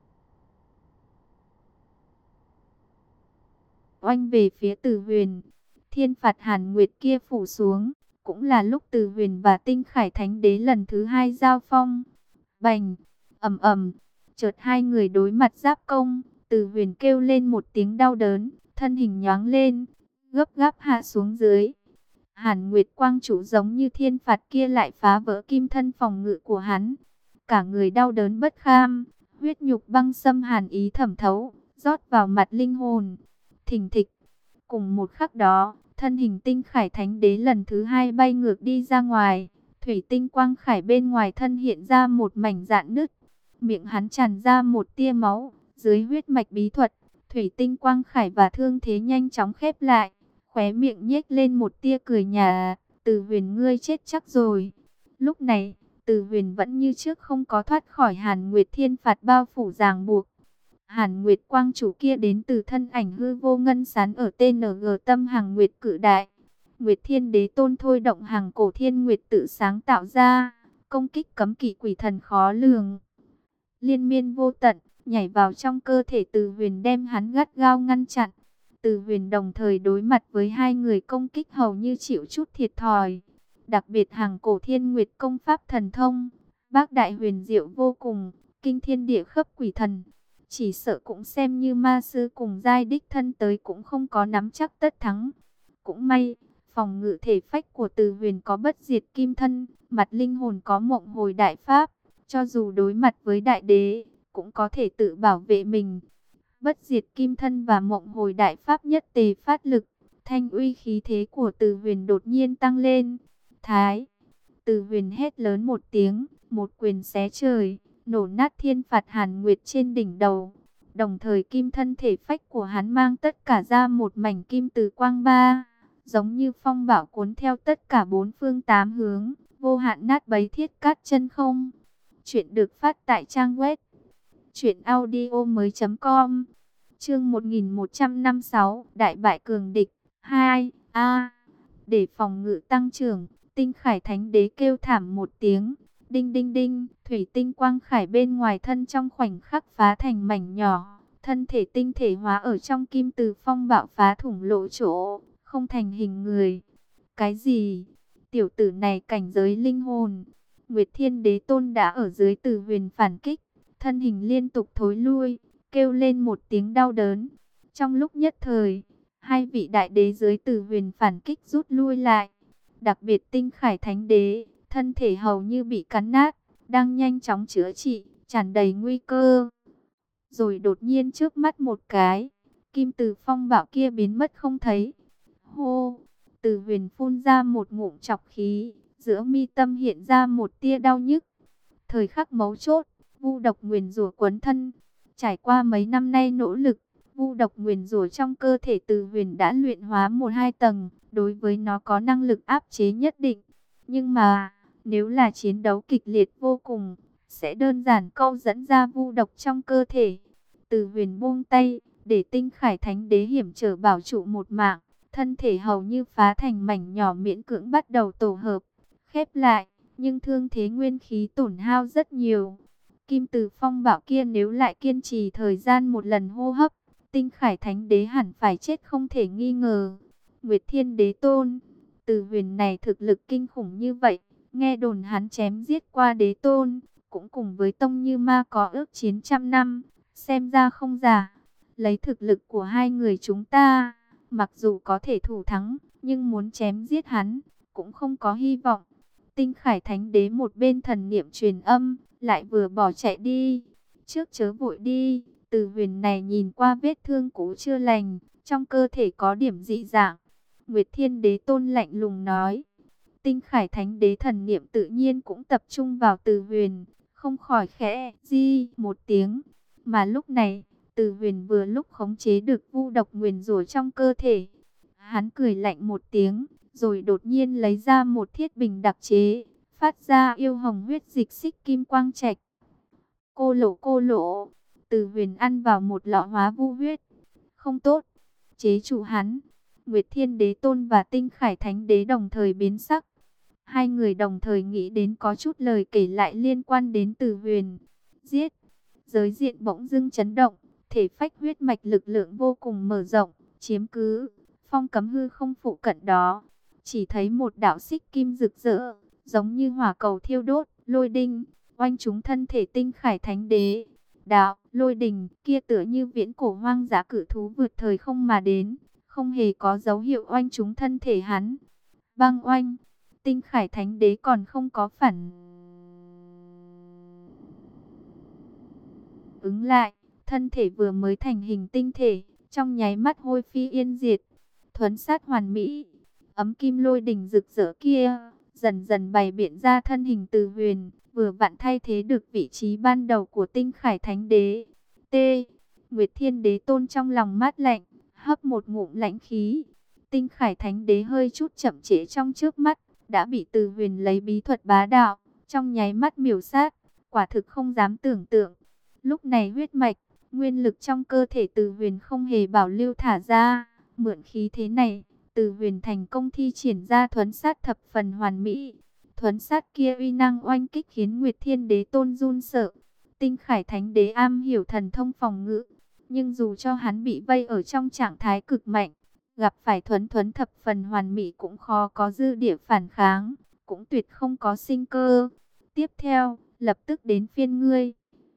S1: oanh về phía Từ Huyền. Thiên phạt hàn nguyệt kia phủ xuống, cũng là lúc Từ Huyền và Tinh Khải Thánh Đế lần thứ hai giao phong. Bành, ầm ầm, chợt hai người đối mặt giáp công, Từ Huyền kêu lên một tiếng đau đớn, thân hình nhoáng lên, gấp gáp hạ xuống dưới. Hàn Nguyệt Quang chủ giống như thiên phạt kia lại phá vỡ kim thân phòng ngự của hắn. Cả người đau đớn bất kham, huyết nhục băng xâm hàn ý thẩm thấu, rót vào mặt linh hồn. Thình thịch, cùng một khắc đó, thân hình Tinh Khải Thánh Đế lần thứ hai bay ngược đi ra ngoài. Thủy tinh quang khải bên ngoài thân hiện ra một mảnh rạn nứt. Miệng hắn tràn ra một tia máu, dưới huyết mạch bí thuật, thủy tinh quang khải và thương thế nhanh chóng khép lại. Khóe miệng nhếch lên một tia cười nhạt, Từ Huyền ngươi chết chắc rồi. Lúc này, Từ Huyền vẫn như trước không có thoát khỏi Hàn Nguyệt thiên phạt bao phủ ràng buộc. Hàn Nguyệt Quang chủ kia đến từ thân ảnh hư vô ngân sán ở tê en giê tâm hàng Nguyệt cự đại. Nguyệt Thiên Đế Tôn thôi động hàng cổ thiên nguyệt tự sáng tạo ra, công kích cấm kỵ quỷ thần khó lường, liên miên vô tận, nhảy vào trong cơ thể Từ Huyền đem hắn gắt gao ngăn chặn. Từ Huyền đồng thời đối mặt với hai người công kích hầu như chịu chút thiệt thòi. Đặc biệt hàng cổ thiên nguyệt công pháp thần thông, bác đại huyền diệu vô cùng, kinh thiên địa khắp quỷ thần. Chỉ sợ cũng xem như ma sư cùng giai đích thân tới cũng không có nắm chắc tất thắng. Cũng may, phòng ngự thể phách của Từ Huyền có bất diệt kim thân, mặt linh hồn có mộng hồi đại pháp. Cho dù đối mặt với đại đế, cũng có thể tự bảo vệ mình. Bất diệt kim thân và mộng hồi đại pháp nhất tề phát lực, thanh uy khí thế của Từ Huyền đột nhiên tăng lên. Thái, Từ Huyền hét lớn một tiếng, một quyền xé trời, nổ nát thiên phạt Hàn Nguyệt trên đỉnh đầu. Đồng thời kim thân thể phách của hắn mang tất cả ra một mảnh kim từ quang ba, giống như phong bão cuốn theo tất cả bốn phương tám hướng, vô hạn nát bấy thiết cát chân không. Chuyện được phát tại trang web truyện audio mới.com. Chương một nghìn một trăm năm mươi sáu, Đại bại cường địch hai. A. Để phòng ngự tăng trưởng, Tinh Khải Thánh Đế kêu thảm một tiếng. Đinh đinh đinh, thủy tinh quang khải bên ngoài thân trong khoảnh khắc phá thành mảnh nhỏ, thân thể tinh thể hóa ở trong kim từ phong bạo phá thủng lỗ chỗ, không thành hình người. Cái gì? Tiểu tử này cảnh giới linh hồn. Nguyệt Thiên Đế Tôn đã ở dưới Từ Huyền phản kích, thân hình liên tục thối lui, kêu lên một tiếng đau đớn. Trong lúc nhất thời, hai vị đại đế dưới Từ Huyền phản kích rút lui lại. Đặc biệt Tinh Khải Thánh Đế, thân thể hầu như bị cắn nát, đang nhanh chóng chữa trị, tràn đầy nguy cơ. Rồi đột nhiên trước mắt một cái, kim từ phong bạo kia biến mất không thấy. Hô, Từ Huyền phun ra một ngụm trọc khí, giữa mi tâm hiện ra một tia đau nhức. Thời khắc mấu chốt, vu độc nguyền rủa quấn thân. Trải qua mấy năm nay nỗ lực, vu độc nguyền rủa trong cơ thể Từ Huyền đã luyện hóa một hai tầng, đối với nó có năng lực áp chế nhất định. Nhưng mà, nếu là chiến đấu kịch liệt vô cùng, sẽ đơn giản câu dẫn ra vu độc trong cơ thể. Từ Huyền buông tay, để Tinh Khải Thánh Đế hiểm trở bảo trụ một mạng, thân thể hầu như phá thành mảnh nhỏ miễn cưỡng bắt đầu tổ hợp, khép lại, nhưng thương thế nguyên khí tổn hao rất nhiều. Kim từ phong bạo kia nếu lại kiên trì thời gian một lần hô hấp, Tinh Khải Thánh Đế hẳn phải chết không thể nghi ngờ. Nguyệt Thiên Đế Tôn, Từ Huyền này thực lực kinh khủng như vậy, nghe đồn hắn chém giết qua Đế Tôn, cũng cùng với Tông Như Ma có ước chiến trăm năm, xem ra không giả. Lấy thực lực của hai người chúng ta, mặc dù có thể thủ thắng, nhưng muốn chém giết hắn, cũng không có hy vọng. Tinh Khải Thánh Đế một bên thần niệm truyền âm, lại vừa bỏ chạy đi. Trước chớ vội đi, Từ Huyền này nhìn qua vết thương cũ chưa lành, trong cơ thể có điểm dị dạng. Nguyệt Thiên Đế Tôn lạnh lùng nói. Tinh Khải Thánh Đế thần niệm tự nhiên cũng tập trung vào Từ Huyền, không khỏi khẽ di một tiếng. Mà lúc này, Từ Huyền vừa lúc khống chế được vu độc nguyền rủa trong cơ thể. Hắn cười lạnh một tiếng, rồi đột nhiên lấy ra một thiết bình đặc chế, phát ra yêu hồng huyết dịch xích kim quang trạch. Cô lỗ cô lỗ, Từ Huyền ăn vào một lọ hóa vu huyết. Không tốt, chế trụ hắn. Nguyệt Thiên Đế Tôn và Tinh Khải Thánh Đế đồng thời biến sắc. Hai người đồng thời nghĩ đến có chút lời kể lại liên quan đến Từ Huyền. Giết, giới diện bỗng dưng chấn động, thể phách huyết mạch lực lượng vô cùng mở rộng, chiếm cứ phong cấm hư không phụ cận đó. Chỉ thấy một đạo xích kim rực rỡ, giống như hỏa cầu thiêu đốt, lôi đinh, oanh trúng thân thể Tinh Khải Thánh Đế. Đạo, lôi đình kia tựa như viễn cổ hoang dã cự thú vượt thời không mà đến, không hề có dấu hiệu oanh trúng thân thể hắn. Băng oanh, Tinh Khải Thánh Đế còn không có phản ứng lại, thân thể vừa mới thành hình tinh thể, trong nháy mắt hôi phi yên diệt. Thuấn sát hoàn mỹ, ấm kim lôi đình rực rỡ kia dần dần bày biện ra thân hình Từ Huyền, vừa vặn thay thế được vị trí ban đầu của Tinh Khải Thánh Đế. T. Nguyệt Thiên Đế Tôn trong lòng mát lạnh, hấp một ngụm lãnh khí. Tinh Khải Thánh Đế hơi chút chậm trễ trong trước mắt, đã bị Từ Huyền lấy bí thuật bá đạo, trong nháy mắt miểu sát, quả thực không dám tưởng tượng. Lúc này huyết mạch, nguyên lực trong cơ thể Từ Huyền không hề bảo lưu thả ra, mượn khí thế này, Từ Huyền thành công thi triển ra thuấn sát thập phần hoàn mỹ. Thuấn sát kia uy năng oanh kích khiến Nguyệt Thiên Đế Tôn run sợ. Tinh Khải Thánh Đế am hiểu thần thông phòng ngự, nhưng dù cho hắn bị vây ở trong trạng thái cực mạnh, gặp phải thuấn thuấn thập phần hoàn mỹ cũng khó có dư địa phản kháng, cũng tuyệt không có sinh cơ. Tiếp theo, lập tức đến phiên ngươi.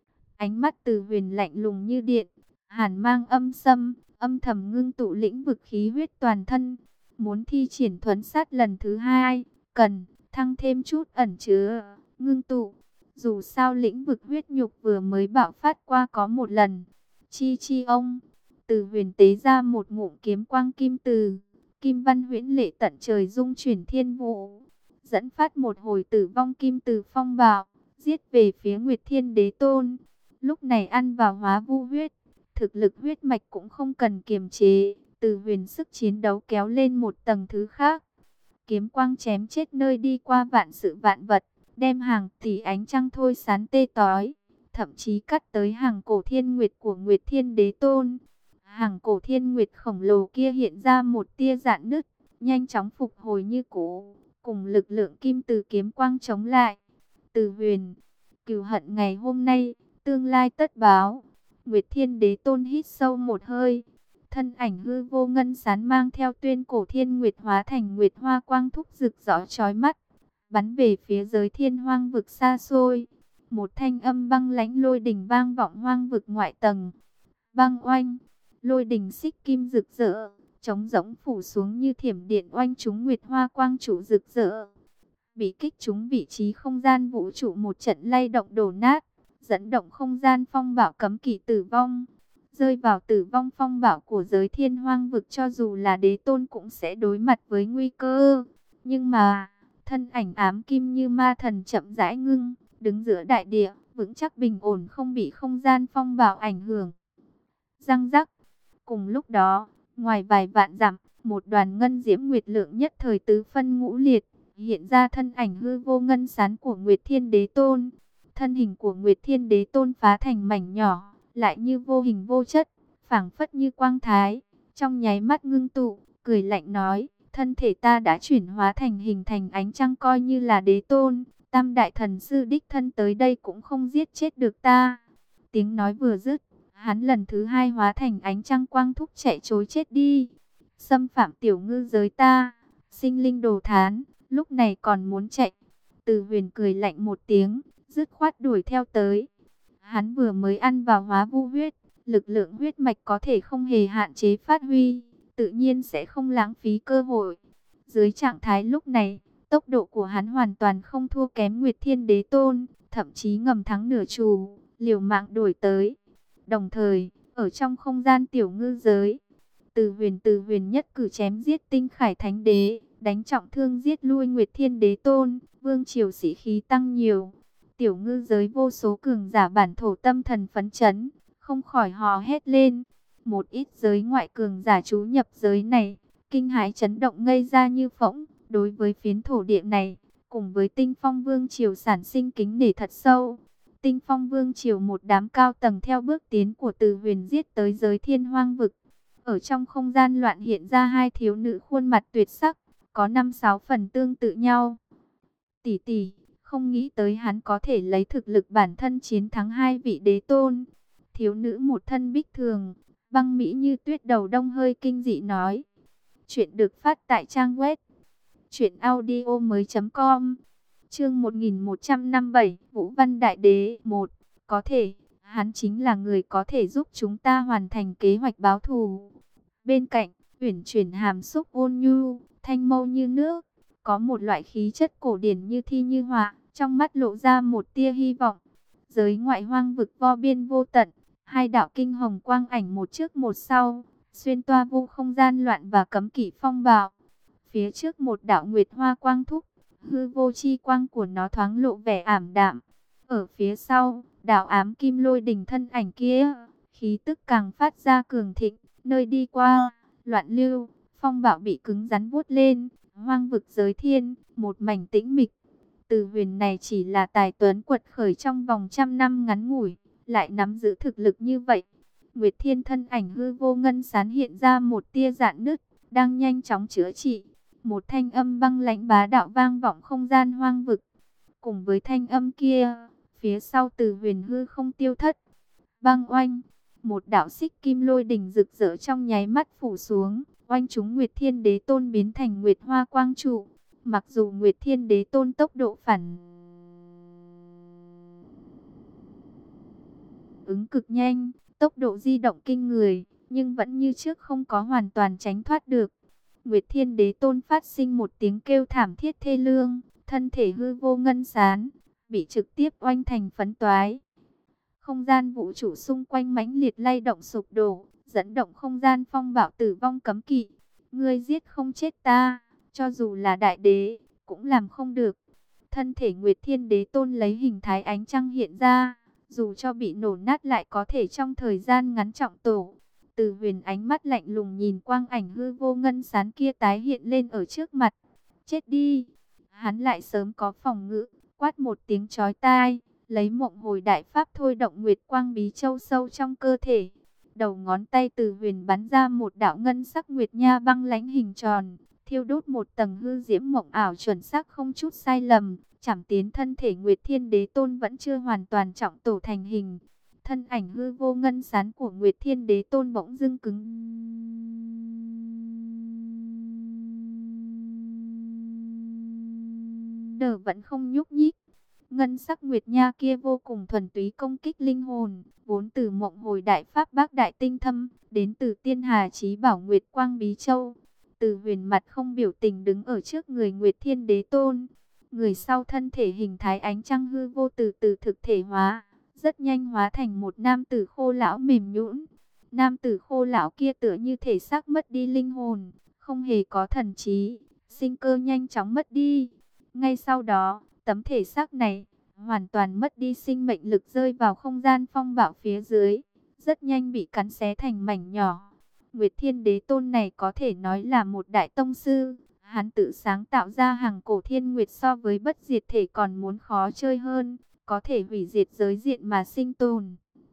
S1: Ánh mắt Từ Huyền lạnh lùng như điện, hàn mang âm sâm, âm thầm ngưng tụ lĩnh vực khí huyết toàn thân. Muốn thi triển thuấn sát lần thứ hai, cần thăng thêm chút ẩn chứa, ngưng tụ. Dù sao lĩnh vực huyết nhục vừa mới bạo phát qua có một lần. Chi chi ông, Từ Huyền tế ra một ngụm kiếm quang kim từ, kim văn huyễn lệ tận trời dung chuyển thiên vũ, dẫn phát một hồi tử vong kim từ phong bạo, giết về phía Nguyệt Thiên Đế Tôn. Lúc này ăn vào hóa vu huyết, thực lực huyết mạch cũng không cần kiềm chế, Từ Huyền sức chiến đấu kéo lên một tầng thứ khác. Kiếm quang chém chết nơi đi qua vạn sự vạn vật, đem hàng tỷ ánh trăng thôi sán tê tói, thậm chí cắt tới hàng cổ thiên nguyệt của Nguyệt Thiên Đế Tôn. Hàng cổ thiên nguyệt khổng lồ kia hiện ra một tia rạn nứt, nhanh chóng phục hồi như cũ, cùng lực lượng kim từ kiếm quang chống lại. Từ Huyền, cừu hận ngày hôm nay, tương lai tất báo. Nguyệt Thiên Đế Tôn hít sâu một hơi, thân ảnh hư vô ngân sán mang theo tuyên cổ thiên nguyệt hóa thành nguyệt hoa quang thúc rực rõ chói mắt, bắn về phía giới thiên hoang vực xa xôi. Một thanh âm băng lãnh lôi đình vang vọng hoang vực ngoại tầng. Băng oanh, lôi đình xích kim rực rỡ, trống rỗng phủ xuống như thiểm điện oanh trúng nguyệt hoa quang trụ rực rỡ. Bị kích trúng vị trí không gian vũ trụ một trận lay động đổ nát, dẫn động không gian phong bạo cấm kỵ tử vong. Rơi vào tử vong phong bạo của giới thiên hoang vực, cho dù là đế tôn cũng sẽ đối mặt với nguy cơ. Nhưng mà, thân ảnh ám kim như ma thần chậm rãi ngưng, đứng giữa đại địa, vững chắc bình ổn không bị không gian phong bạo ảnh hưởng. Răng rắc, cùng lúc đó, ngoài vài vạn dặm, một đoàn ngân diễm nguyệt lượng nhất thời tứ phân ngũ liệt, hiện ra thân ảnh hư vô ngân sán của Nguyệt Thiên Đế Tôn. Thân hình của Nguyệt Thiên Đế Tôn phá thành mảnh nhỏ, lại như vô hình vô chất, phảng phất như quang thái, trong nháy mắt ngưng tụ, cười lạnh nói: thân thể ta đã chuyển hóa thành hình thành ánh trăng, coi như là đế tôn, tam đại thần sư đích thân tới đây cũng không giết chết được ta. Tiếng nói vừa dứt, hắn lần thứ hai hóa thành ánh trăng quang thúc chạy trối chết đi. Xâm phạm tiểu ngư giới ta, sinh linh đồ thán, lúc này còn muốn chạy. Từ Huyền cười lạnh một tiếng, dứt khoát đuổi theo tới. Hắn vừa mới ăn vào hóa vu huyết, lực lượng huyết mạch có thể không hề hạn chế phát huy, tự nhiên sẽ không lãng phí cơ hội. Dưới trạng thái lúc này, tốc độ của hắn hoàn toàn không thua kém Nguyệt Thiên Đế Tôn, thậm chí ngầm thắng nửa chù, liều mạng đuổi tới. Đồng thời, ở trong không gian tiểu ngư giới, Từ Huyền Từ Huyền nhất cử chém giết Tinh Khải Thánh Đế, đánh trọng thương giết lui Nguyệt Thiên Đế Tôn, vương triều sĩ khí tăng nhiều. Tiểu ngư giới vô số cường giả bản thổ tâm thần phấn chấn, không khỏi hò hét lên. Một ít giới ngoại cường giả trú nhập giới này, kinh hãi chấn động ngây ra như phỗng. Đối với phiến thổ địa này, cùng với Tinh Phong Vương triều sản sinh kính nể thật sâu. Tinh Phong Vương triều một đám cao tầng theo bước tiến của Từ Huyền giết tới giới thiên hoang vực. Ở trong không gian loạn hiện ra hai thiếu nữ khuôn mặt tuyệt sắc, có năm sáu phần tương tự nhau. Tỷ tỷ, không nghĩ tới hắn có thể lấy thực lực bản thân chiến thắng hai vị đế tôn. Thiếu nữ một thân bích thường, băng mỹ như tuyết đầu đông hơi kinh dị nói. Chuyện được phát tại trang web truyện audio mới chấm com. Chương một nghìn một trăm năm mươi bảy, Vũ Văn Đại Đế một. Có thể, hắn chính là người có thể giúp chúng ta hoàn thành kế hoạch báo thù. Bên cạnh, uyển chuyển hàm xúc ôn nhu, thanh mâu như nước, có một loại khí chất cổ điển như thi như họa, trong mắt lộ ra một tia hy vọng. Giới ngoại hoang vực vô biên vô tận, hai đạo kinh hồng quang ảnh một trước một sau, xuyên toa vô không gian loạn và cấm kỵ phong bạo. Phía trước một đạo nguyệt hoa quang thúc, hư vô chi quang của nó thoáng lộ vẻ ảm đạm. Ở phía sau, đạo ám kim lôi đỉnh thân ảnh kia, khí tức càng phát ra cường thịnh, nơi đi qua, loạn lưu, phong bạo bị cứng rắn vuốt lên, hoang vực giới thiên, một mảnh tĩnh mịch. Từ huyền này chỉ là tài tuấn quật khởi trong vòng trăm năm ngắn ngủi, lại nắm giữ thực lực như vậy. Nguyệt Thiên thân ảnh hư vô ngân sán hiện ra một tia rạn nứt, đang nhanh chóng chữa trị. Một thanh âm băng lãnh bá đạo vang vọng không gian hoang vực. Cùng với thanh âm kia, phía sau Từ huyền hư không tiêu thất. Băng oanh, một đạo xích kim lôi đỉnh rực rỡ trong nháy mắt phủ xuống, oanh chúng Nguyệt Thiên Đế Tôn biến thành Nguyệt Hoa quang trụ. Mặc dù Nguyệt Thiên Đế Tôn tốc độ phản ứng cực nhanh, tốc độ di động kinh người, nhưng vẫn như trước không có hoàn toàn tránh thoát được. Nguyệt Thiên Đế Tôn phát sinh một tiếng kêu thảm thiết thê lương, thân thể hư vô ngân sán, bị trực tiếp oanh thành phấn toái. Không gian vũ trụ xung quanh mãnh liệt lay động sụp đổ, dẫn động không gian phong bạo tử vong cấm kỵ. Ngươi giết không chết ta, cho dù là đại đế, cũng làm không được. Thân thể Nguyệt Thiên Đế Tôn lấy hình thái ánh trăng hiện ra, dù cho bị nổ nát lại có thể trong thời gian ngắn trọng tổ. Từ huyền ánh mắt lạnh lùng nhìn quang ảnh hư vô ngân sán kia tái hiện lên ở trước mặt. Chết đi! Hắn lại sớm có phòng ngự, quát một tiếng chói tai, lấy mộng hồi đại pháp thôi động nguyệt quang bí châu sâu trong cơ thể. Đầu ngón tay từ huyền bắn ra một đạo ngân sắc nguyệt nha băng lãnh hình tròn, thiêu đốt một tầng hư diễm mộng ảo chuẩn xác không chút sai lầm. Chảm tiến thân thể Nguyệt Thiên Đế Tôn vẫn chưa hoàn toàn trọng tổ thành hình. Thân ảnh hư vô ngân sán của Nguyệt Thiên Đế Tôn bỗng dưng cứng đờ vẫn không nhúc nhích. Ngân sắc Nguyệt Nha kia vô cùng thuần túy công kích linh hồn, vốn từ mộng hồi đại pháp bác đại tinh thâm, đến từ tiên hà chí bảo Nguyệt Quang Bí Châu. Từ huyền mặt không biểu tình đứng ở trước người Nguyệt Thiên Đế Tôn. Người sau thân thể hình thái ánh trăng hư vô từ từ thực thể hóa, rất nhanh hóa thành một nam tử khô lão mềm nhũn. Nam tử khô lão kia tựa như thể xác mất đi linh hồn, không hề có thần trí, sinh cơ nhanh chóng mất đi. Ngay sau đó, tấm thể xác này hoàn toàn mất đi sinh mệnh lực, rơi vào không gian phong bạo phía dưới, rất nhanh bị cắn xé thành mảnh nhỏ. Nguyệt Thiên Đế Tôn này có thể nói là một đại tông sư. Hắn tự sáng tạo ra hàng cổ thiên nguyệt, so với bất diệt thể còn muốn khó chơi hơn, có thể hủy diệt giới diện mà sinh tồn.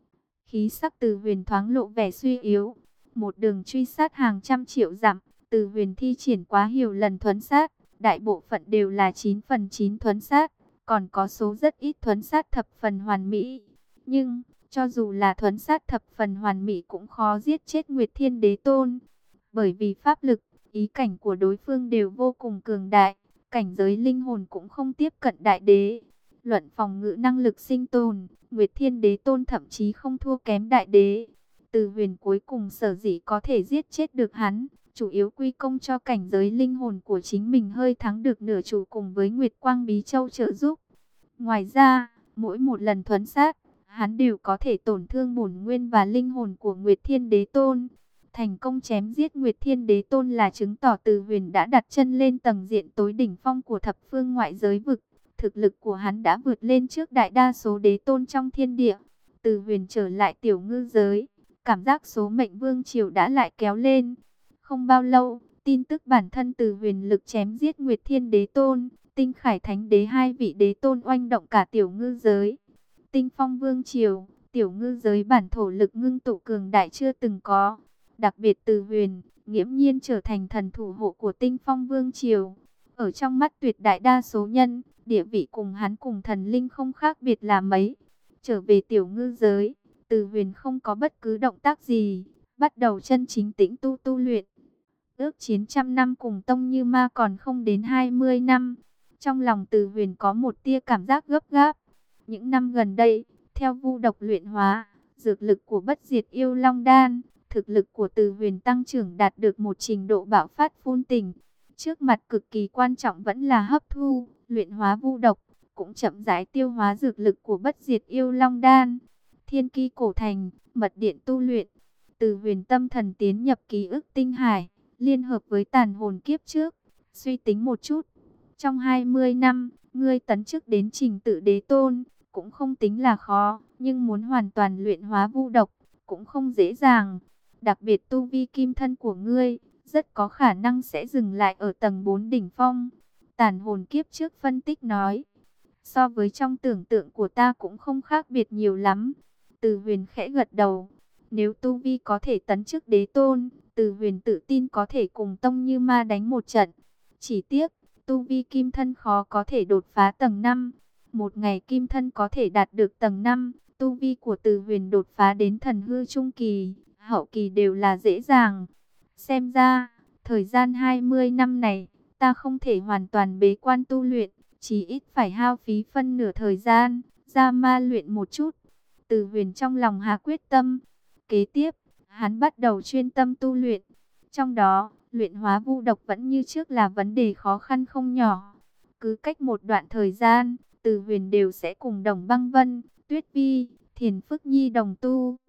S1: Khí sắc Từ huyền thoáng lộ vẻ suy yếu. Một đường truy sát hàng trăm triệu dặm, Từ huyền thi triển quá nhiều lần thuấn sát, đại bộ phận đều là chín phần chín thuấn sát, còn có số rất ít thuấn sát thập phần hoàn mỹ. Nhưng, cho dù là thuấn sát thập phần hoàn mỹ cũng khó giết chết Nguyệt Thiên Đế Tôn, bởi vì pháp lực, ý cảnh của đối phương đều vô cùng cường đại, cảnh giới linh hồn cũng không tiếp cận đại đế. Luận phòng ngự năng lực sinh tồn, Nguyệt Thiên Đế Tôn thậm chí không thua kém đại đế. Từ huyền cuối cùng sở dĩ có thể giết chết được hắn, chủ yếu quy công cho cảnh giới linh hồn của chính mình hơi thắng được nửa chủ cùng với Nguyệt Quang Bí Châu trợ giúp. Ngoài ra, mỗi một lần thuấn sát, hắn đều có thể tổn thương bổn nguyên và linh hồn của Nguyệt Thiên Đế Tôn. Thành công chém giết Nguyệt Thiên Đế Tôn là chứng tỏ Từ huyền đã đặt chân lên tầng diện tối đỉnh phong của thập phương ngoại giới vực. Thực lực của hắn đã vượt lên trước đại đa số đế tôn trong thiên địa. Từ huyền trở lại tiểu ngư giới, cảm giác số mệnh vương triều đã lại kéo lên. Không bao lâu, tin tức bản thân Từ huyền lực chém giết Nguyệt Thiên Đế Tôn, Tinh Khải Thánh Đế hai vị đế tôn oanh động cả tiểu ngư giới. Tinh Phong Vương triều, tiểu ngư giới bản thổ lực ngưng tụ cường đại chưa từng có. Đặc biệt Từ huyền, nghiễm nhiên trở thành thần thủ hộ của Tinh Phong Vương triều. Ở trong mắt tuyệt đại đa số nhân, địa vị cùng hắn cùng thần linh không khác biệt là mấy. Trở về tiểu ngư giới, Từ huyền không có bất cứ động tác gì, bắt đầu chân chính tĩnh tu tu luyện. Ước chiến trăm năm cùng Tông Như Ma còn không đến hai mươi năm. Trong lòng Từ Huyền có một tia cảm giác gấp gáp. Những năm gần đây, theo vu độc luyện hóa, dược lực của bất diệt yêu long đan, thực lực của Từ Huyền tăng trưởng đạt được một trình độ bạo phát phun tình. Trước mặt cực kỳ quan trọng vẫn là hấp thu, luyện hóa vu độc, cũng chậm rãi tiêu hóa dược lực của bất diệt yêu long đan. Thiên Ki cổ thành, mật điện tu luyện. Từ Huyền tâm thần tiến nhập ký ức tinh hải, liên hợp với tàn hồn kiếp trước, suy tính một chút. Trong hai mươi năm, ngươi tấn chức đến trình tự đế tôn, cũng không tính là khó, nhưng muốn hoàn toàn luyện hóa vu độc, cũng không dễ dàng. Đặc biệt tu vi kim thân của ngươi, rất có khả năng sẽ dừng lại ở tầng bốn đỉnh phong. Tàn hồn kiếp trước phân tích nói, so với trong tưởng tượng của ta cũng không khác biệt nhiều lắm. Từ Huyền khẽ gật đầu, nếu tu vi có thể tấn chức đế tôn, Từ Huyền tự tin có thể cùng Tông Như Ma đánh một trận. Chỉ tiếc, tu vi kim thân khó có thể đột phá tầng năm. Một ngày kim thân có thể đạt được tầng năm, tu vi của Từ Huyền đột phá đến thần hư trung kỳ, hậu kỳ đều là dễ dàng. Xem ra, thời gian hai mươi năm này, ta không thể hoàn toàn bế quan tu luyện, chỉ ít phải hao phí phân nửa thời gian, ra ma luyện một chút. Từ Huyền trong lòng hạ quyết tâm. Kế tiếp, hắn bắt đầu chuyên tâm tu luyện. Trong đó, luyện hóa vu độc vẫn như trước là vấn đề khó khăn không nhỏ. Cứ cách một đoạn thời gian, Từ Huyền đều sẽ cùng Đồng Băng Vân, Tuyết Vi, Thiền Phức Nhi đồng tu.